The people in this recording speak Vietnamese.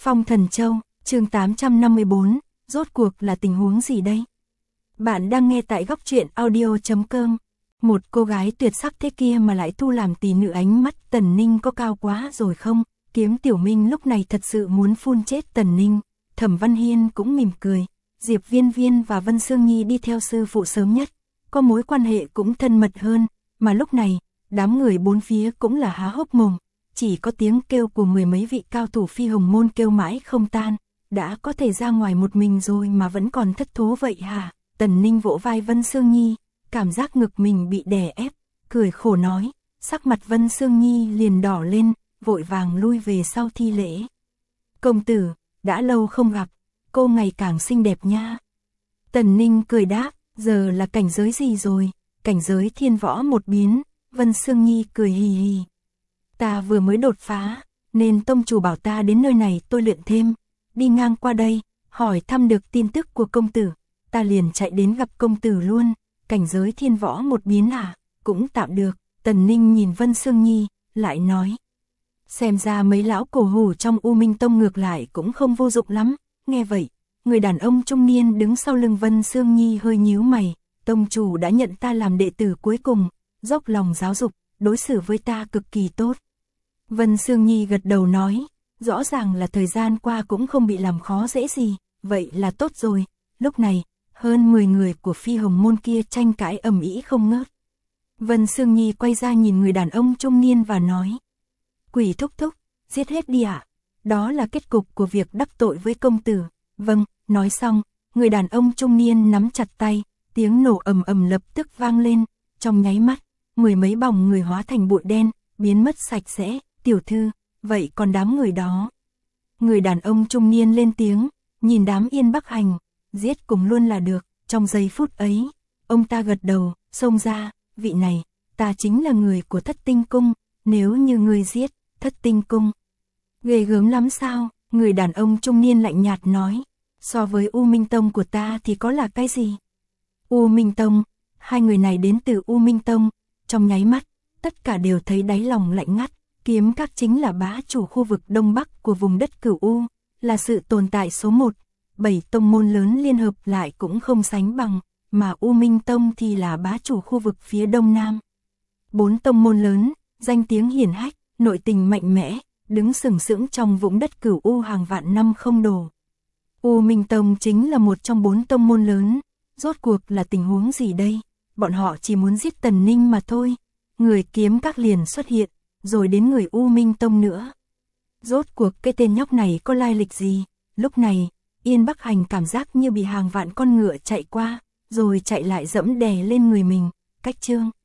Phong Thần Châu, chương 854, rốt cuộc là tình huống gì đây? Bạn đang nghe tại góc truyện audio.com. Một cô gái tuyệt sắc thế kia mà lại thu làm tỷ nữ, ánh mắt Tần Ninh có cao quá rồi không? Kiếm Tiểu Minh lúc này thật sự muốn phun chết Tần Ninh. Thẩm Văn Hiên cũng mỉm cười. Diệp Viên Viên và Vân Sương Nhi đi theo sư phụ sớm nhất, có mối quan hệ cũng thân mật hơn, mà lúc này, đám người bốn phía cũng là há hốc mồm, chỉ có tiếng kêu của mười mấy vị cao thủ Phi Hồng Môn kêu mãi không tan, đã có thể ra ngoài một mình rồi mà vẫn còn thất thố vậy hả? Tần Ninh vỗ vai Vân Sương Nhi, cảm giác ngực mình bị đè ép, cười khổ nói, sắc mặt Vân Sương Nhi liền đỏ lên, vội vàng lui về sau thi lễ. Công tử, đã lâu không gặp, cô ngày càng xinh đẹp nha. Tần Ninh cười đáp, giờ là cảnh giới gì rồi? Cảnh giới thiên võ một biến. Vân Sương Nhi cười hì hì. Ta vừa mới đột phá, nên tông chủ bảo ta đến nơi này tôi luyện thêm. Đi ngang qua đây, hỏi thăm được tin tức của công tử, ta liền chạy đến gặp công tử luôn. Cảnh giới thiên võ một biến à? Cũng tạm được. Tần Ninh nhìn Vân Sương Nhi, lại nói, xem ra mấy lão cổ hủ trong U Minh Tông ngược lại cũng không vô dụng lắm. Nghe vậy, người đàn ông trung niên đứng sau lưng Vân Sương Nhi hơi nhíu mày. Tông chủ đã nhận ta làm đệ tử cuối cùng, dốc lòng giáo dục, đối xử với ta cực kỳ tốt. Vân Sương Nhi gật đầu nói, rõ ràng là thời gian qua cũng không bị làm khó dễ gì, vậy là tốt rồi. Lúc này, hơn 10 người của Phi Hồng Môn kia tranh cãi ầm ĩ không ngớt. Vân Sương Nhi quay ra nhìn người đàn ông trung niên và nói, Quỷ thúc thúc, giết hết đi ạ. Đó là kết cục của việc đắc tội với công tử. Vâng, nói xong, người đàn ông trung niên nắm chặt tay, tiếng nổ ầm ầm lập tức vang lên, trong nháy mắt, mười mấy bóng người hóa thành bụi đen, biến mất sạch sẽ. Tiểu thư, vậy còn đám người đó? Người đàn ông trung niên lên tiếng, nhìn đám Yên Bắc Hành, giết cùng luôn là được. Trong giây phút ấy, ông ta gật đầu, xông ra, vị này, ta chính là người của Thất Tinh Cung, nếu như ngươi giết Thất Tinh Cung, ghê gớm lắm sao? Người đàn ông trung niên lạnh nhạt nói, so với U Minh Tông của ta thì có là cái gì? U Minh Tông, hai người này đến từ U Minh Tông, trong nháy mắt, tất cả đều thấy đáy lòng lạnh ngắt. Kiếm Các chính là bá chủ khu vực Đông Bắc của vùng đất Cửu U, là sự tồn tại số 1, 7 tông môn lớn liên hợp lại cũng không sánh bằng, mà U Minh Tông thì là bá chủ khu vực phía Đông Nam. 4 tông môn lớn, danh tiếng hiển hách, nội tình mạnh mẽ, đứng sừng sững trong vùng đất Cửu U hàng vạn năm không đổ. U Minh Tông chính là một trong 4 tông môn lớn, rốt cuộc là tình huống gì đây? Bọn họ chỉ muốn giết Tần Ninh mà thôi. Người Kiếm Các liền xuất hiện, rồi đến người U Minh Tông nữa. Rốt cuộc cái tên nhóc này có lai lịch gì? Lúc này, Yên Bắc Hành cảm giác như bị hàng vạn con ngựa chạy qua, rồi chạy lại dẫm đè lên người mình. Cách chương